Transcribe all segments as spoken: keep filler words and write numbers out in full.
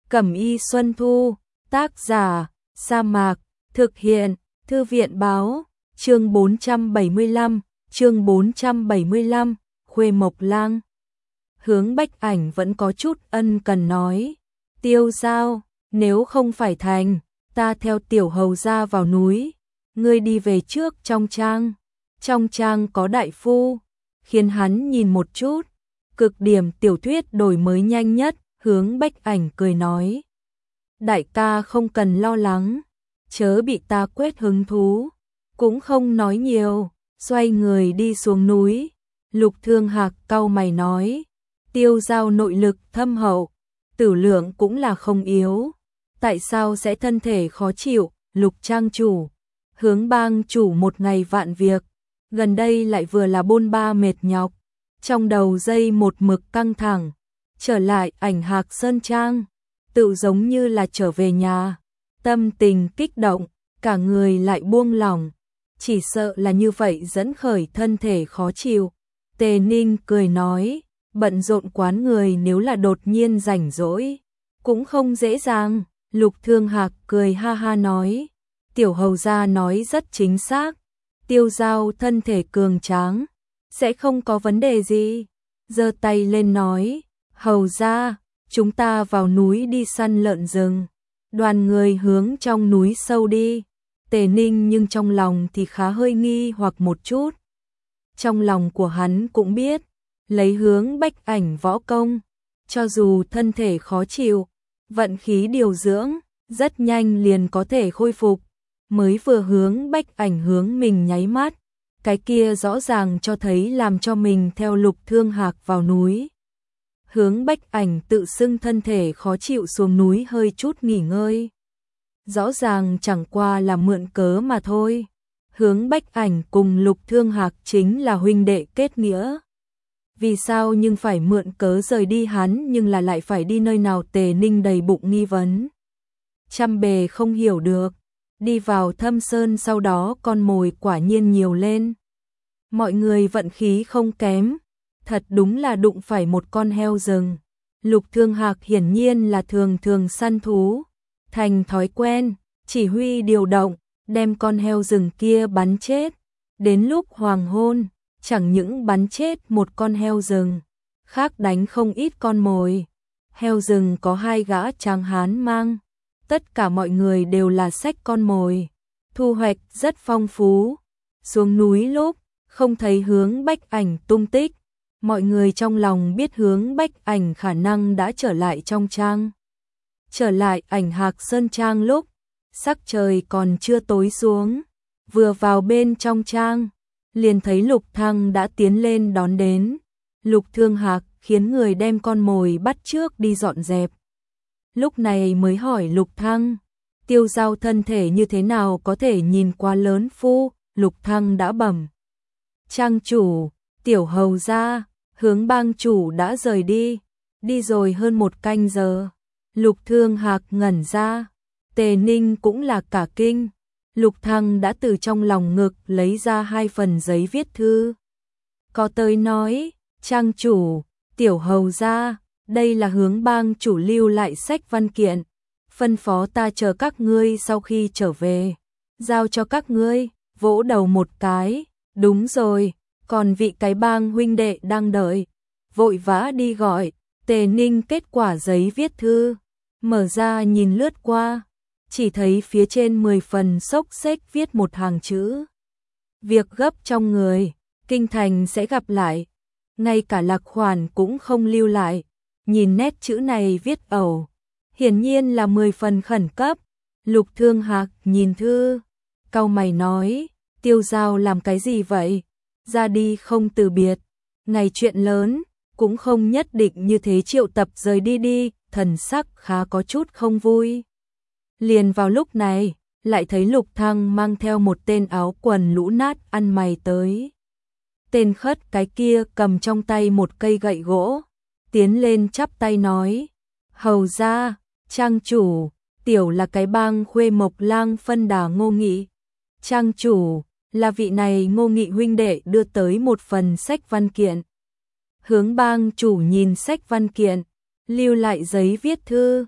Cẩm y Xuân Thu, tác giả, Sa Mạc, thực hiện, Thư viện báo, chương bốn trăm bảy mươi lăm, chương bốn trăm bảy mươi lăm, Khuê Mộc Lang. Hướng Bách Ảnh vẫn có chút ân cần nói, Tiêu Giao, nếu không phải thành, ta theo tiểu hầu gia vào núi, ngươi đi về trước trong trang, trong trang có đại phu, khiến hắn nhìn một chút, cực điểm tiểu thuyết đổi mới nhanh nhất, Hướng Bách Ảnh cười nói. Đại ca không cần lo lắng, chớ bị ta quét hứng thú, cũng không nói nhiều, xoay người đi xuống núi. Lục Thương Hạc cau mày nói, Tiêu Giao nội lực thâm hậu, tử lượng cũng là không yếu, tại sao sẽ thân thể khó chịu? Lục trang chủ, Hướng bang chủ một ngày vạn việc, gần đây lại vừa là bôn ba mệt nhọc, trong đầu dây một mực căng thẳng, trở lại Ảnh Hạc Sơn Trang, tự giống như là trở về nhà, tâm tình kích động, cả người lại buông lỏng, chỉ sợ là như vậy dẫn khởi thân thể khó chịu. Tề Ninh cười nói, bận rộn quán người nếu là đột nhiên rảnh rỗi, cũng không dễ dàng. Lục Thương Hạc cười ha ha nói, tiểu hầu gia nói rất chính xác, Tiêu Giao thân thể cường tráng, sẽ không có vấn đề gì. Giơ tay lên nói, hầu gia, chúng ta vào núi đi săn lợn rừng. Đoàn người hướng trong núi sâu đi. Tề Ninh nhưng trong lòng thì khá hơi nghi hoặc một chút. Trong lòng của hắn cũng biết, lấy Hướng Bách Ảnh võ công, cho dù thân thể khó chịu, vận khí điều dưỡng, rất nhanh liền có thể khôi phục. Mới vừa Hướng Bách Ảnh hướng mình nháy mắt, cái kia rõ ràng cho thấy làm cho mình theo Lục Thương Hạc vào núi. Hướng Bách Ảnh tự xưng thân thể khó chịu xuống núi hơi chút nghỉ ngơi. Rõ ràng chẳng qua là mượn cớ mà thôi. Hướng Bách Ảnh cùng Lục Thương Hạc chính là huynh đệ kết nghĩa. Vì sao nhưng phải mượn cớ rời đi hắn nhưng là lại phải đi nơi nào? Tề Ninh đầy bụng nghi vấn. Trăm bề không hiểu được. Đi vào Thâm Sơn sau đó con mồi quả nhiên nhiều lên. Mọi người vận khí không kém. Thật đúng là đụng phải một con heo rừng. Lục Thương Hạc hiển nhiên là thường thường săn thú. Thành thói quen, chỉ huy điều động, đem con heo rừng kia bắn chết. Đến lúc hoàng hôn, chẳng những bắn chết một con heo rừng, khác đánh không ít con mồi. Heo rừng có hai gã tráng hán mang, tất cả mọi người đều là xách con mồi, thu hoạch rất phong phú. Xuống núi lúc, không thấy Hướng Bách Ảnh tung tích, mọi người trong lòng biết Hướng Bách Ảnh khả năng đã trở lại trong trang. Trở lại Ảnh Hạc Sơn Trang lúc, sắc trời còn chưa tối xuống, vừa vào bên trong trang, liền thấy Lục Thăng đã tiến lên đón đến. Lục Thương Hạc khiến người đem con mồi bắt trước đi dọn dẹp. Lúc này mới hỏi Lục Thăng, Tiêu Giao thân thể như thế nào có thể nhìn quá lớn phu? Lục Thăng đã bẩm, trang chủ, tiểu hầu gia, Hướng bang chủ đã rời đi, đi rồi hơn một canh giờ. Lục Thương Hạc ngẩn ra, Tề Ninh cũng là cả kinh. Lục Thăng đã từ trong lòng ngực lấy ra hai phần giấy viết thư. Có tới nói, trang chủ, tiểu hầu gia, đây là Hướng bang chủ lưu lại sách văn kiện, phân phó ta chờ các ngươi sau khi trở về, giao cho các ngươi. Vỗ đầu một cái, đúng rồi, còn vị cái bang huynh đệ đang đợi, vội vã đi gọi. Tề Ninh kết quả giấy viết thư, mở ra nhìn lướt qua, chỉ thấy phía trên mười phần xốc xếch viết một hàng chữ. Việc gấp trong người, kinh thành sẽ gặp lại, ngay cả lạc khoản cũng không lưu lại. Nhìn nét chữ này viết ẩu, hiển nhiên là mười phần khẩn cấp. Lục Thương Hạc nhìn thư, cau mày nói, Tiêu Giao làm cái gì vậy? Ra đi không từ biệt, ngày chuyện lớn, cũng không nhất định như thế triệu tập rời đi đi. Thần sắc khá có chút không vui. Liền vào lúc này, lại thấy Lục Thăng mang theo một tên áo quần lũ nát ăn mày tới. Tên khất cái kia cầm trong tay một cây gậy gỗ, tiến lên chắp tay nói, hầu gia, trang chủ, tiểu là cái bang Khuê Mộc Lang phân đà Ngô Nghị. Trang chủ, là vị này Ngô Nghị huynh đệ đưa tới một phần sách văn kiện. Hướng bang chủ nhìn sách văn kiện, lưu lại giấy viết thư,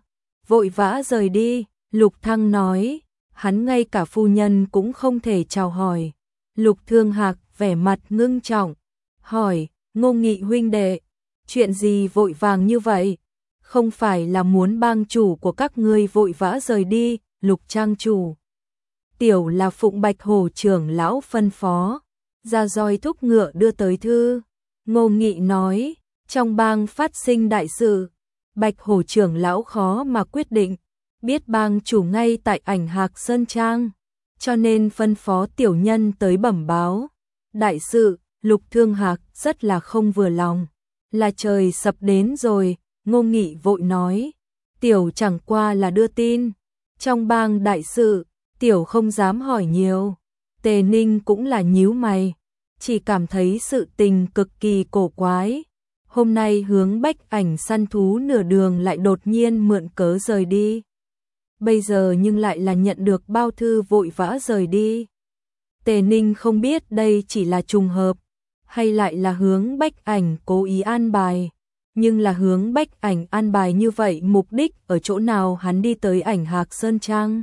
vội vã rời đi. Lục Thăng nói, hắn ngay cả phu nhân cũng không thể chào hỏi. Lục Thương Hạc vẻ mặt ngưng trọng, hỏi, Ngô Nghị huynh đệ, chuyện gì vội vàng như vậy? Không phải là muốn bang chủ của các ngươi vội vã rời đi, Lục trang chủ. Tiểu là phụng Bạch Hổ trưởng lão phân phó, ra roi thúc ngựa đưa tới thư. Ngô Nghị nói, trong bang phát sinh đại sự, Bạch Hổ trưởng lão khó mà quyết định, biết bang chủ ngay tại Ảnh Hạc Sơn Trang, cho nên phân phó tiểu nhân tới bẩm báo. Đại sự, Lục Thương Hạc rất là không vừa lòng, là trời sập đến rồi. Ngô Nghị vội nói, tiểu chẳng qua là đưa tin, trong bang đại sự, tiểu không dám hỏi nhiều. Tề Ninh cũng là nhíu mày, chỉ cảm thấy sự tình cực kỳ cổ quái. Hôm nay hướng Bách Ảnh săn thú nửa đường lại đột nhiên mượn cớ rời đi. Bây giờ nhưng lại là nhận được bao thư vội vã rời đi. Tề Ninh không biết đây chỉ là trùng hợp, hay lại là hướng Bách Ảnh cố ý an bài. Nhưng là hướng Bách Ảnh an bài như vậy mục đích ở chỗ nào hắn đi tới Ảnh Hạc Sơn Trang?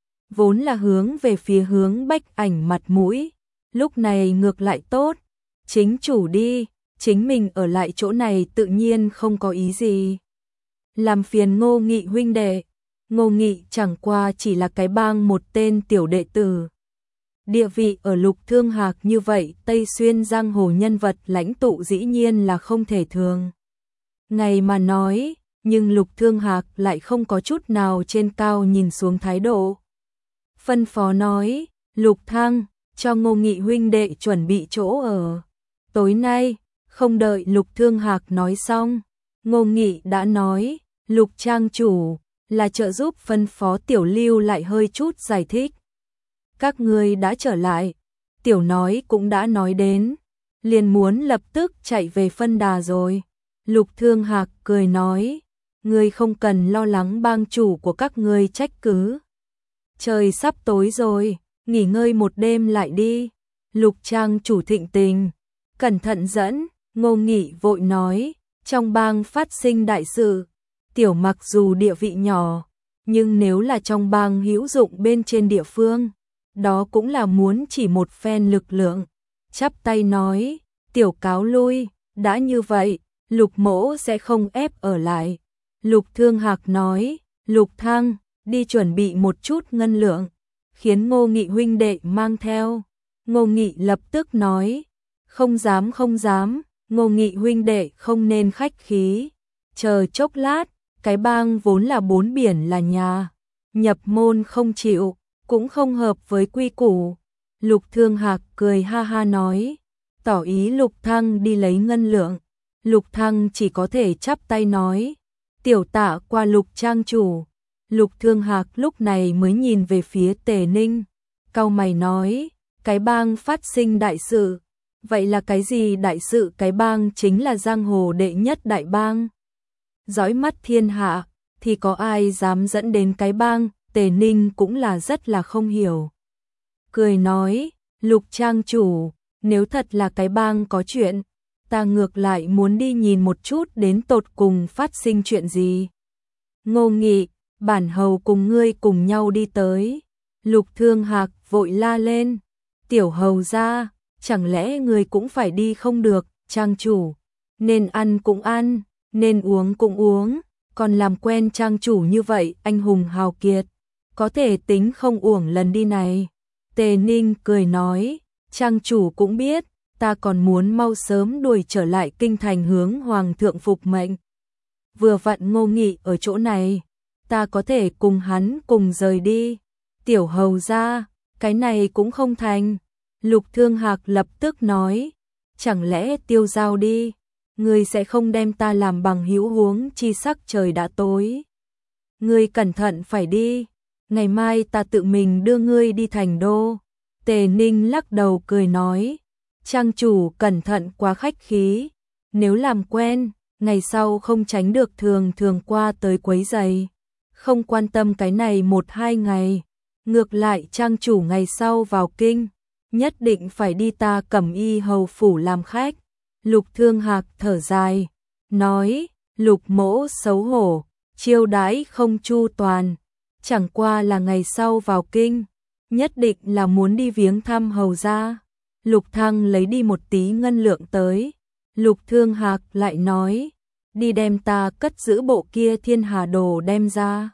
Vốn là hướng về phía hướng Bách Ảnh mặt mũi, lúc này ngược lại tốt. Chính chủ đi, chính mình ở lại chỗ này tự nhiên không có ý gì. Làm phiền Ngô Nghị huynh đệ. Ngô Nghị chẳng qua chỉ là cái bang một tên tiểu đệ tử. Địa vị ở Lục Thương Hạc như vậy, Tây Xuyên giang hồ nhân vật lãnh tụ dĩ nhiên là không thể thường ngày mà nói, nhưng Lục Thương Hạc lại không có chút nào trên cao nhìn xuống thái độ. Phân phó nói, Lục Thăng, cho Ngô Nghị huynh đệ chuẩn bị chỗ ở. Tối nay, không đợi Lục Thương Hạc nói xong, Ngô Nghị đã nói, Lục trang chủ, là trợ giúp phân phó Tiểu Lưu lại hơi chút giải thích. Các ngươi đã trở lại, Tiểu nói cũng đã nói đến, liền muốn lập tức chạy về phân đà rồi. Lục Thương Hạc cười nói, ngươi không cần lo lắng bang chủ của các ngươi trách cứ. Trời sắp tối rồi, nghỉ ngơi một đêm lại đi. Lục trang chủ thịnh tình, cẩn thận dẫn. Ngô Nghị vội nói, trong bang phát sinh đại sự, Tiểu mặc dù địa vị nhỏ, nhưng nếu là trong bang hữu dụng bên trên địa phương, đó cũng là muốn chỉ một phen lực lượng. Chắp tay nói, Tiểu cáo lui, đã như vậy, Lục mỗ sẽ không ép ở lại. Lục Thương Hạc nói, Lục Thăng, đi chuẩn bị một chút ngân lượng, khiến Ngô Nghị huynh đệ mang theo. Ngô Nghị lập tức nói, không dám không dám, Ngô Nghị huynh đệ không nên khách khí. Chờ chốc lát, cái bang vốn là bốn biển là nhà, nhập môn không chịu, cũng không hợp với quy củ. Lục Thương Hạc cười ha ha nói, tỏ ý Lục Thăng đi lấy ngân lượng. Lục Thăng chỉ có thể chắp tay nói, tiểu tạ qua Lục trang chủ. Lục Thương Hạc lúc này mới nhìn về phía Tề Ninh, cau mày nói, cái bang phát sinh đại sự. Vậy là cái gì đại sự? Cái bang chính là giang hồ đệ nhất đại bang, dõi mắt thiên hạ, thì có ai dám dẫn đến cái bang? Tề Ninh cũng là rất là không hiểu. Cười nói, Lục trang chủ, nếu thật là cái bang có chuyện, ta ngược lại muốn đi nhìn một chút đến tột cùng phát sinh chuyện gì. Ngô Nghị, bản hầu cùng ngươi cùng nhau đi tới. Lục Thương Hạc vội la lên, tiểu hầu ra, chẳng lẽ ngươi cũng phải đi không được? Trang chủ, nên ăn cũng ăn, nên uống cũng uống, còn làm quen trang chủ như vậy, anh hùng hào kiệt, có thể tính không uổng lần đi này. Tề Ninh cười nói, trang chủ cũng biết, ta còn muốn mau sớm đuổi trở lại kinh thành hướng hoàng thượng phục mệnh. Vừa vặn Ngô Nghị ở chỗ này, ta có thể cùng hắn cùng rời đi. Tiểu hầu ra, cái này cũng không thành. Lục Thương Hạc lập tức nói, chẳng lẽ tiêu giao đi, ngươi sẽ không đem ta làm bằng hữu, huống chi sắc trời đã tối. Ngươi cẩn thận phải đi, ngày mai ta tự mình đưa ngươi đi thành đô. Tề Ninh lắc đầu cười nói, trang chủ cẩn thận quá khách khí, nếu làm quen, ngày sau không tránh được thường thường qua tới quấy rầy. Không quan tâm cái này một hai ngày, ngược lại trang chủ ngày sau vào kinh, nhất định phải đi ta Cẩm Y hầu phủ làm khách. Lục Thương Hạc thở dài, nói, Lục mỗ xấu hổ, chiêu đãi không chu toàn, chẳng qua là ngày sau vào kinh, nhất định là muốn đi viếng thăm hầu gia. Lục Thăng lấy đi một tí ngân lượng tới, Lục Thương Hạc lại nói, đi đem ta cất giữ bộ kia thiên hà đồ đem ra.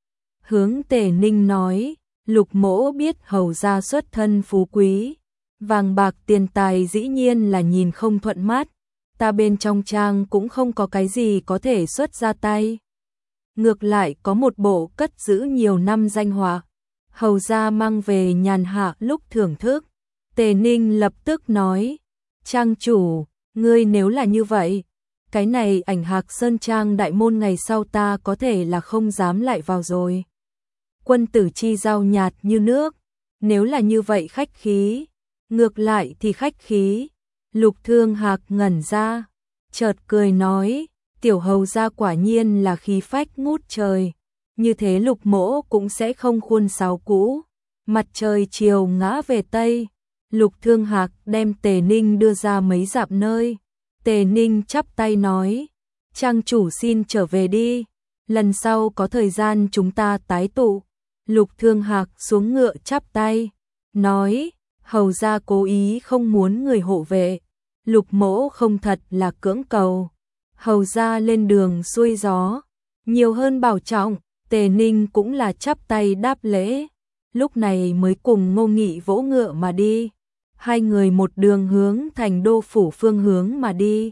Hướng Tề Ninh nói, Lục mỗ biết hầu gia xuất thân phú quý, vàng bạc tiền tài dĩ nhiên là nhìn không thuận mắt, ta bên trong trang cũng không có cái gì có thể xuất ra tay. Ngược lại có một bộ cất giữ nhiều năm danh họa, hầu gia mang về nhàn hạ lúc thưởng thức. Tề Ninh lập tức nói, trang chủ, ngươi nếu là như vậy, cái này Ảnh Hạc Sơn Trang đại môn ngày sau ta có thể là không dám lại vào rồi. Quân tử chi giao nhạt như nước, nếu là như vậy khách khí, ngược lại thì khách khí. Lục Thương Hạc ngẩn ra, chợt cười nói, tiểu hầu gia quả nhiên là khí phách ngút trời, như thế Lục mỗ cũng sẽ không khuôn sáo cũ. Mặt trời chiều ngã về Tây, Lục Thương Hạc đem Tề Ninh đưa ra mấy dặm nơi. Tề Ninh chắp tay nói, trang chủ xin trở về đi, lần sau có thời gian chúng ta tái tụ. Lục Thương Hạc xuống ngựa chắp tay, nói, hầu gia cố ý không muốn người hộ vệ, Lục mỗ không thật là cưỡng cầu. Hầu gia lên đường xuôi gió, nhiều hơn bảo trọng. Tề Ninh cũng là chắp tay đáp lễ, lúc này mới cùng Ngô Nghị vỗ ngựa mà đi. Hai người một đường hướng thành đô phủ phương hướng mà đi.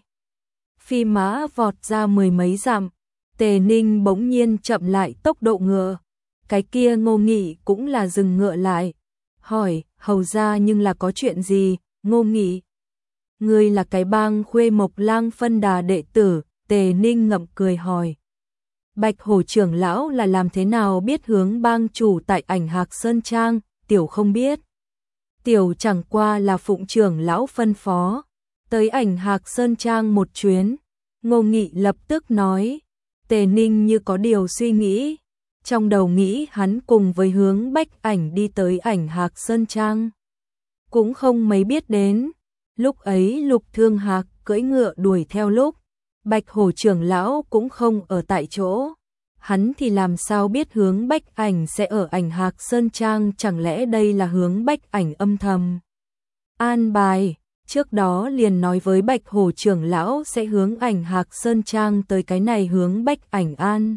Phi mã vọt ra mười mấy dặm, Tề Ninh bỗng nhiên chậm lại tốc độ ngựa. Cái kia Ngô Nghị cũng là dừng ngựa lại, hỏi, hầu gia nhưng là có chuyện gì? Ngô Nghị, ngươi là cái bang Khuê Mộc Lang phân đà đệ tử? Tề Ninh ngậm cười hỏi. Bạch Hổ trưởng lão là làm thế nào biết hướng bang chủ tại Ảnh Hạc Sơn Trang? Tiểu không biết. Tiểu chẳng qua là phụng trưởng lão phân phó, tới Ảnh Hạc Sơn Trang một chuyến. Ngô Nghị lập tức nói. Tề Ninh như có điều suy nghĩ, trong đầu nghĩ hắn cùng với Hướng Bách Ảnh đi tới Ảnh Hạc Sơn Trang, cũng không mấy biết đến. Lúc ấy Lục Thương Hạc cưỡi ngựa đuổi theo lúc Bạch Hổ trưởng lão cũng không ở tại chỗ, hắn thì làm sao biết Hướng Bách Ảnh sẽ ở Ảnh Hạc Sơn Trang? Chẳng lẽ đây là Hướng Bách Ảnh âm thầm an bài, trước đó liền nói với Bạch Hổ trưởng lão sẽ hướng Ảnh Hạc Sơn Trang tới, cái này Hướng Bách Ảnh an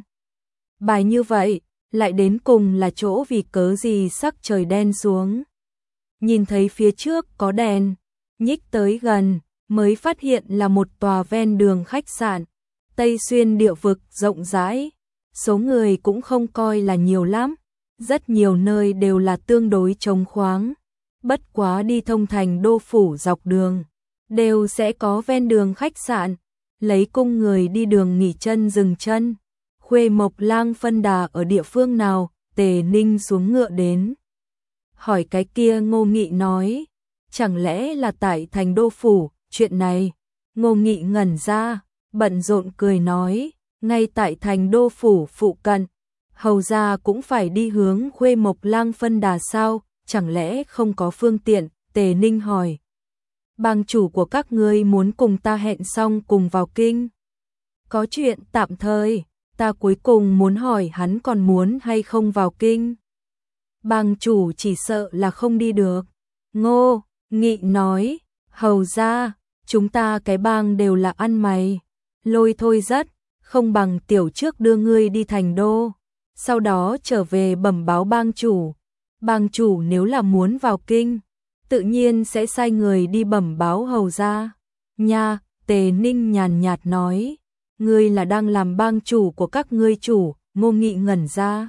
bài như vậy, lại đến cùng là chỗ vì cớ gì? Sắc trời đen xuống, nhìn thấy phía trước có đèn, nhích tới gần, mới phát hiện là một tòa ven đường khách sạn. Tây Xuyên địa vực rộng rãi, số người cũng không coi là nhiều lắm, rất nhiều nơi đều là tương đối trống khoáng. Bất quá đi thông thành đô phủ dọc đường, đều sẽ có ven đường khách sạn, lấy cung người đi đường nghỉ chân dừng chân. Khuê Mộc Lang phân đà ở địa phương nào? Tề Ninh xuống ngựa đến, hỏi cái kia. Ngô Nghị nói, chẳng lẽ là tại thành đô phủ? Chuyện này, Ngô Nghị ngẩn ra, bận rộn cười nói, ngay tại thành đô phủ phụ cận, hầu gia cũng phải đi hướng Khuê Mộc Lang phân đà sao? Chẳng lẽ không có phương tiện? Tề Ninh hỏi, bang chủ của các ngươi muốn cùng ta hẹn xong cùng vào kinh, có chuyện tạm thời, ta cuối cùng muốn hỏi hắn còn muốn hay không vào kinh. Bang chủ chỉ sợ là không đi được. Ngô Nghị nói, hầu gia, chúng ta cái bang đều là ăn mày, lôi thôi rất, không bằng tiểu trước đưa ngươi đi thành đô, sau đó trở về bẩm báo bang chủ. Bang chủ nếu là muốn vào kinh, tự nhiên sẽ sai người đi bẩm báo hầu gia. Nha, Tề Ninh nhàn nhạt nói, ngươi là đang làm bang chủ của các ngươi chủ? Ngô Nghị ngẩn ra,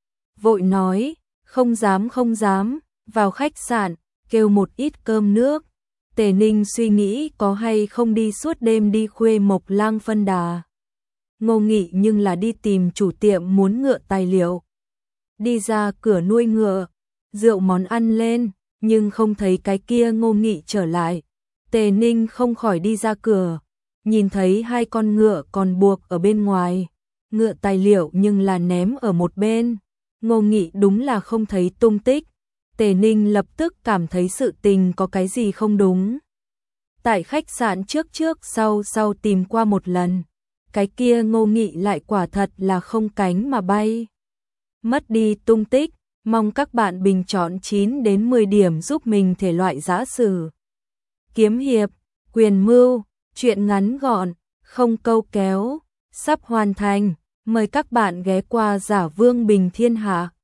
vội nói, không dám không dám. Vào khách sạn, kêu một ít cơm nước. Tề Ninh suy nghĩ có hay không đi suốt đêm đi Khuê Mộc Lang phân đà. Ngô Nghị nhưng là đi tìm chủ tiệm muốn ngựa tài liệu, đi ra cửa nuôi ngựa, rượu món ăn lên, nhưng không thấy cái kia Ngô Nghị trở lại. Tề Ninh không khỏi đi ra cửa, nhìn thấy hai con ngựa còn buộc ở bên ngoài, ngựa tài liệu nhưng là ném ở một bên. Ngô Nghị đúng là không thấy tung tích. Tề Ninh lập tức cảm thấy sự tình có cái gì không đúng. Tại khách sạn trước trước sau sau tìm qua một lần, cái kia Ngô Nghị lại quả thật là không cánh mà bay. Mất đi tung tích, mong các bạn bình chọn chín đến mười điểm giúp mình thể loại giã sử. Kiếm hiệp, quyền mưu, truyện ngắn gọn, không câu kéo, sắp hoàn thành, mời các bạn ghé qua Giả Vương Bình Thiên Hạ.